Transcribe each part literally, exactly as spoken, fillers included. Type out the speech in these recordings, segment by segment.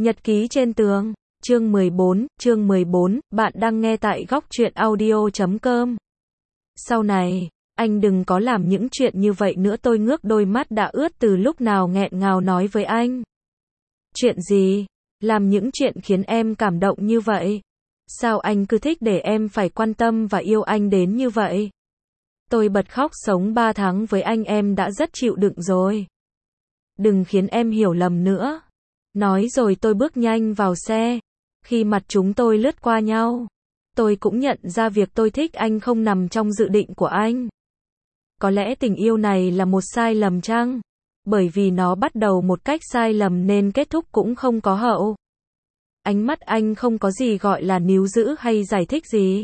Nhật ký trên tường, chương mười bốn, chương mười bốn, bạn đang nghe tại góc truyện audio chấm com. Sau này, anh đừng có làm những chuyện như vậy nữa, tôi ngước đôi mắt đã ướt từ lúc nào nghẹn ngào nói với anh. Chuyện gì? Làm những chuyện khiến em cảm động như vậy? Sao anh cứ thích để em phải quan tâm và yêu anh đến như vậy? Tôi bật khóc, sống ba tháng với anh em đã rất chịu đựng rồi. Đừng khiến em hiểu lầm nữa. Nói rồi tôi bước nhanh vào xe. Khi mặt chúng tôi lướt qua nhau, tôi cũng nhận ra việc tôi thích anh không nằm trong dự định của anh. Có lẽ tình yêu này là một sai lầm chăng? Bởi vì nó bắt đầu một cách sai lầm nên kết thúc cũng không có hậu. Ánh mắt anh không có gì gọi là níu giữ hay giải thích gì.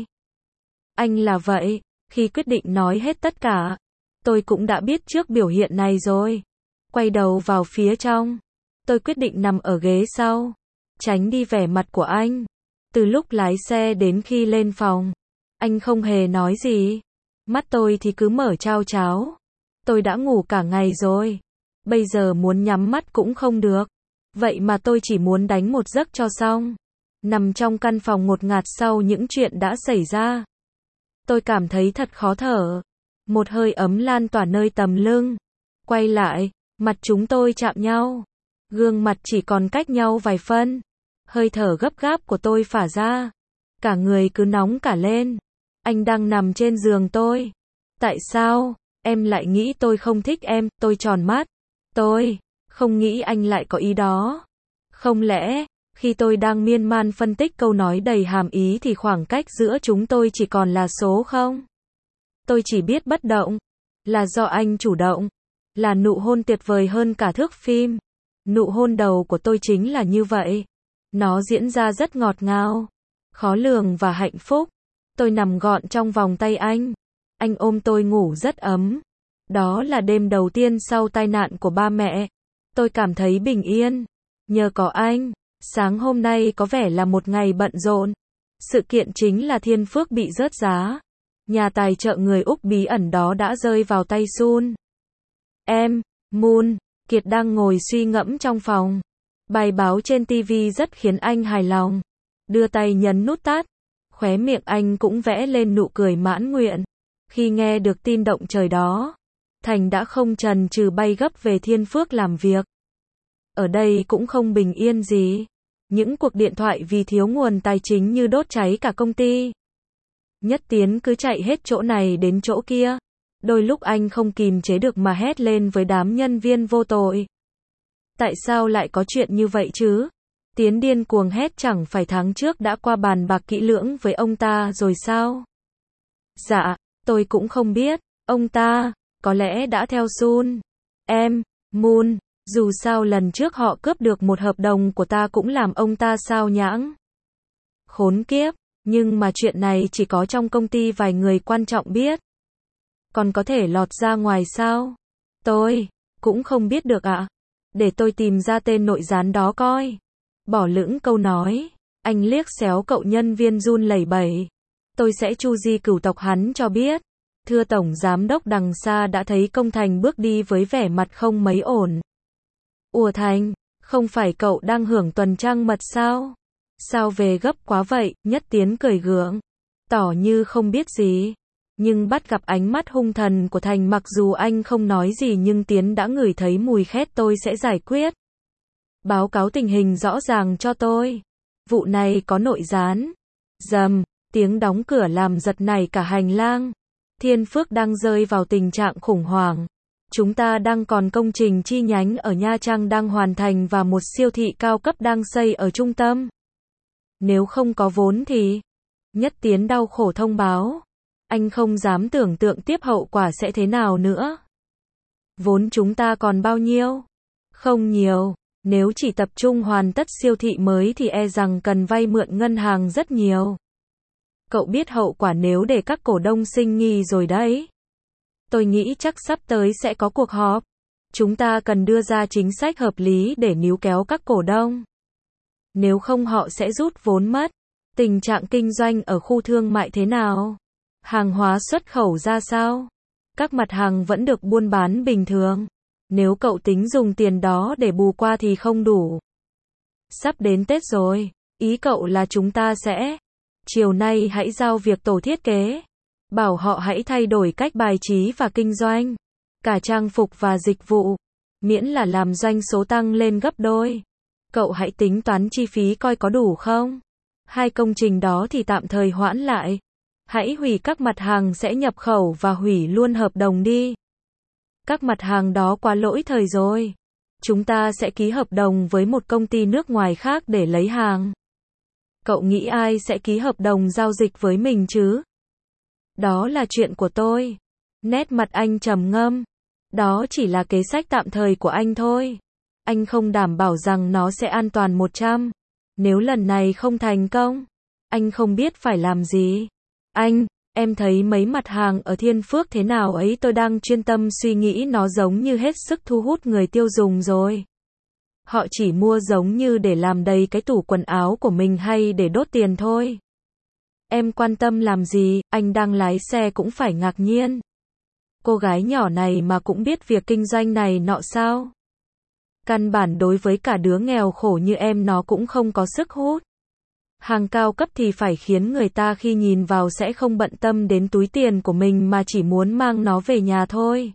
Anh là vậy, khi quyết định nói hết tất cả, tôi cũng đã biết trước biểu hiện này rồi. Quay đầu vào phía trong, tôi quyết định nằm ở ghế sau, tránh đi vẻ mặt của anh. Từ lúc lái xe đến khi lên phòng, anh không hề nói gì. Mắt tôi thì cứ mở trao tráo. Tôi đã ngủ cả ngày rồi. Bây giờ muốn nhắm mắt cũng không được. Vậy mà tôi chỉ muốn đánh một giấc cho xong. Nằm trong căn phòng ngột ngạt sau những chuyện đã xảy ra, tôi cảm thấy thật khó thở. Một hơi ấm lan tỏa nơi tầm lưng. Quay lại, mặt chúng tôi chạm nhau. Gương mặt chỉ còn cách nhau vài phân. Hơi thở gấp gáp của tôi phả ra. Cả người cứ nóng cả lên. Anh đang nằm trên giường tôi. Tại sao em lại nghĩ tôi không thích em? Tôi tròn mắt. Tôi không nghĩ anh lại có ý đó. Không lẽ, khi tôi đang miên man phân tích câu nói đầy hàm ý thì khoảng cách giữa chúng tôi chỉ còn là số không? Tôi chỉ biết bất động. Là do anh chủ động. Là nụ hôn tuyệt vời hơn cả thước phim. Nụ hôn đầu của tôi chính là như vậy. Nó diễn ra rất ngọt ngào, khó lường và hạnh phúc. Tôi nằm gọn trong vòng tay anh. Anh ôm tôi ngủ rất ấm. Đó là đêm đầu tiên sau tai nạn của ba mẹ. Tôi cảm thấy bình yên. Nhờ có anh, sáng hôm nay có vẻ là một ngày bận rộn. Sự kiện chính là Thiên Phước bị rớt giá. Nhà tài trợ người Úc bí ẩn đó đã rơi vào tay Sun. Em, Moon, Kiệt đang ngồi suy ngẫm trong phòng. Bài báo trên ti vi rất khiến anh hài lòng. Đưa tay nhấn nút tắt. Khóe miệng anh cũng vẽ lên nụ cười mãn nguyện. Khi nghe được tin động trời đó, Thành đã không chần chừ bay gấp về Thiên Phước làm việc. Ở đây cũng không bình yên gì. Những cuộc điện thoại vì thiếu nguồn tài chính như đốt cháy cả công ty. Nhất Tiến cứ chạy hết chỗ này đến chỗ kia. Đôi lúc anh không kìm chế được mà hét lên với đám nhân viên vô tội. Tại sao lại có chuyện như vậy chứ? Tiến điên cuồng hét, chẳng phải tháng trước đã qua bàn bạc kỹ lưỡng với ông ta rồi sao? Dạ, tôi cũng không biết. Ông ta, có lẽ đã theo Sun. Em, Moon, dù sao lần trước họ cướp được một hợp đồng của ta cũng làm ông ta sao nhãng. Khốn kiếp, nhưng mà chuyện này chỉ có trong công ty vài người quan trọng biết. Còn có thể lọt ra ngoài sao? Tôi cũng không biết được ạ. À. Để tôi tìm ra tên nội gián đó coi. Bỏ lửng câu nói, anh liếc xéo cậu nhân viên run lẩy bẩy. Tôi sẽ chu di cửu tộc hắn cho biết. Thưa Tổng Giám đốc, đằng xa đã thấy Công Thành bước đi với vẻ mặt không mấy ổn. Ủa Thành, không phải cậu đang hưởng tuần trăng mật sao? Sao về gấp quá vậy? Nhất Tiến cười gượng, tỏ như không biết gì. Nhưng bắt gặp ánh mắt hung thần của Thành, mặc dù anh không nói gì nhưng Tiến đã ngửi thấy mùi khét. Tôi sẽ giải quyết. Báo cáo tình hình rõ ràng cho tôi. Vụ này có nội gián. Rầm, tiếng đóng cửa làm giật nảy cả hành lang. Thiên Phước đang rơi vào tình trạng khủng hoảng. Chúng ta đang còn công trình chi nhánh ở Nha Trang đang hoàn thành và một siêu thị cao cấp đang xây ở trung tâm. Nếu không có vốn thì... Nhất Tiến đau khổ thông báo. Anh không dám tưởng tượng tiếp hậu quả sẽ thế nào nữa. Vốn chúng ta còn bao nhiêu? Không nhiều. Nếu chỉ tập trung hoàn tất siêu thị mới thì e rằng cần vay mượn ngân hàng rất nhiều. Cậu biết hậu quả nếu để các cổ đông sinh nghi rồi đấy. Tôi nghĩ chắc sắp tới sẽ có cuộc họp. Chúng ta cần đưa ra chính sách hợp lý để níu kéo các cổ đông. Nếu không họ sẽ rút vốn mất. Tình trạng kinh doanh ở khu thương mại thế nào? Hàng hóa xuất khẩu ra sao? Các mặt hàng vẫn được buôn bán bình thường. Nếu cậu tính dùng tiền đó để bù qua thì không đủ. Sắp đến Tết rồi, ý cậu là chúng ta sẽ, chiều nay hãy giao việc tổ thiết kế, bảo họ hãy thay đổi cách bài trí và kinh doanh, cả trang phục và dịch vụ, miễn là làm doanh số tăng lên gấp đôi. Cậu hãy tính toán chi phí coi có đủ không? Hai công trình đó thì tạm thời hoãn lại. Hãy hủy các mặt hàng sẽ nhập khẩu và hủy luôn hợp đồng đi. Các mặt hàng đó quá lỗi thời rồi. Chúng ta sẽ ký hợp đồng với một công ty nước ngoài khác để lấy hàng. Cậu nghĩ ai sẽ ký hợp đồng giao dịch với mình chứ? Đó là chuyện của tôi. Nét mặt anh trầm ngâm. Đó chỉ là kế sách tạm thời của anh thôi. Anh không đảm bảo rằng nó sẽ an toàn một trăm. Nếu lần này không thành công, anh không biết phải làm gì. Anh, em thấy mấy mặt hàng ở Thiên Phước thế nào ấy, tôi đang chuyên tâm suy nghĩ, nó giống như hết sức thu hút người tiêu dùng rồi. Họ chỉ mua giống như để làm đầy cái tủ quần áo của mình hay để đốt tiền thôi. Em quan tâm làm gì, anh đang lái xe cũng phải ngạc nhiên. Cô gái nhỏ này mà cũng biết việc kinh doanh này nọ sao? Căn bản đối với cả đứa nghèo khổ như em nó cũng không có sức hút. Hàng cao cấp thì phải khiến người ta khi nhìn vào sẽ không bận tâm đến túi tiền của mình mà chỉ muốn mang nó về nhà thôi.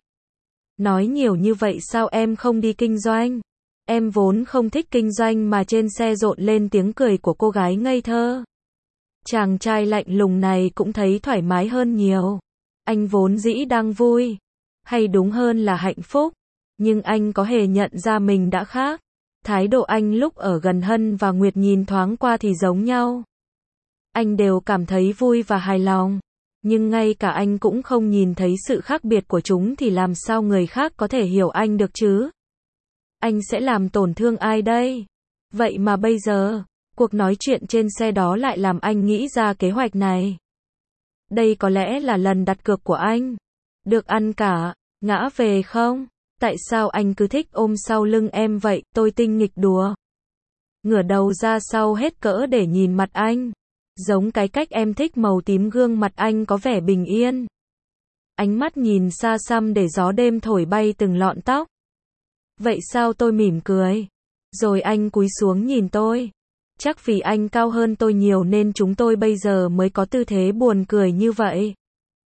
Nói nhiều như vậy sao em không đi kinh doanh? Em vốn không thích kinh doanh mà trên xe rộn lên tiếng cười của cô gái ngây thơ. Chàng trai lạnh lùng này cũng thấy thoải mái hơn nhiều. Anh vốn dĩ đang vui, hay đúng hơn là hạnh phúc, nhưng anh có hề nhận ra mình đã khác. Thái độ anh lúc ở gần Hân và Nguyệt nhìn thoáng qua thì giống nhau. Anh đều cảm thấy vui và hài lòng, nhưng ngay cả anh cũng không nhìn thấy sự khác biệt của chúng thì làm sao người khác có thể hiểu anh được chứ? Anh sẽ làm tổn thương ai đây? Vậy mà bây giờ, cuộc nói chuyện trên xe đó lại làm anh nghĩ ra kế hoạch này. Đây có lẽ là lần đặt cược của anh. Được ăn cả, ngã về không? Tại sao anh cứ thích ôm sau lưng em vậy? Tôi tinh nghịch đùa. Ngửa đầu ra sau hết cỡ để nhìn mặt anh. Giống cái cách em thích màu tím, gương mặt anh có vẻ bình yên. Ánh mắt nhìn xa xăm để gió đêm thổi bay từng lọn tóc. Vậy sao? Tôi mỉm cười. Rồi anh cúi xuống nhìn tôi. Chắc vì anh cao hơn tôi nhiều nên chúng tôi bây giờ mới có tư thế buồn cười như vậy.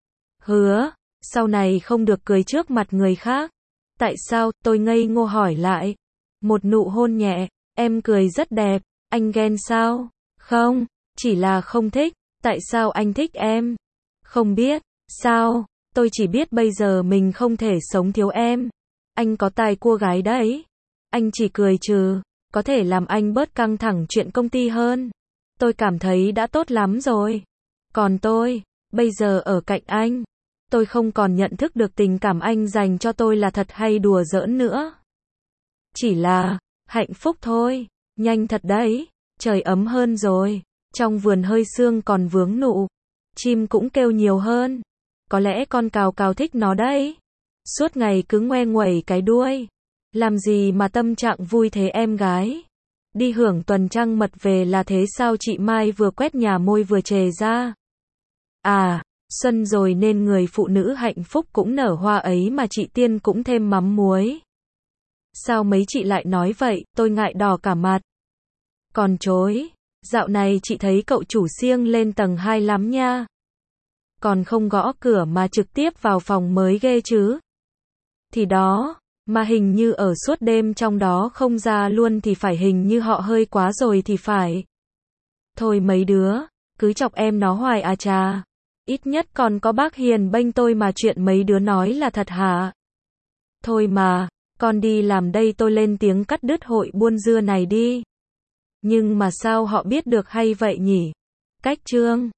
Hứa, sau này không được cười trước mặt người khác. Tại sao? Tôi ngây ngô hỏi lại. Một nụ hôn nhẹ, em cười rất đẹp, anh ghen sao? Không, chỉ là không thích. Tại sao anh thích em? Không biết. Sao? Tôi chỉ biết bây giờ mình không thể sống thiếu em. Anh có tài cua gái đấy. Anh chỉ cười trừ, có thể làm anh bớt căng thẳng chuyện công ty hơn. Tôi cảm thấy đã tốt lắm rồi. Còn tôi, bây giờ ở cạnh anh, tôi không còn nhận thức được tình cảm anh dành cho tôi là thật hay đùa giỡn nữa. Chỉ là hạnh phúc thôi. Nhanh thật đấy, trời ấm hơn rồi. Trong vườn hơi sương còn vướng nụ, chim cũng kêu nhiều hơn. Có lẽ con cào cào thích nó đấy. Suốt ngày cứ ngoe nguẩy cái đuôi. Làm gì mà tâm trạng vui thế em gái? Đi hưởng tuần trăng mật về là thế sao? Chị Mai vừa quét nhà môi vừa chề ra. À, xuân rồi nên người phụ nữ hạnh phúc cũng nở hoa ấy mà chị Tiên cũng thêm mắm muối. Sao mấy chị lại nói vậy? Tôi ngại đỏ cả mặt. Còn chối, dạo này chị thấy cậu chủ siêng lên tầng hai lắm nha. Còn không gõ cửa mà trực tiếp vào phòng mới ghê chứ. Thì đó, mà hình như ở suốt đêm trong đó không ra luôn thì phải, hình như họ hơi quá rồi thì phải. Thôi mấy đứa, cứ chọc em nó hoài à chà. Ít nhất còn có bác Hiền bênh tôi mà, chuyện mấy đứa nói là thật hả? Thôi mà, con đi làm đây, tôi lên tiếng cắt đứt hội buôn dưa này đi. Nhưng mà sao họ biết được hay vậy nhỉ? Cách Trương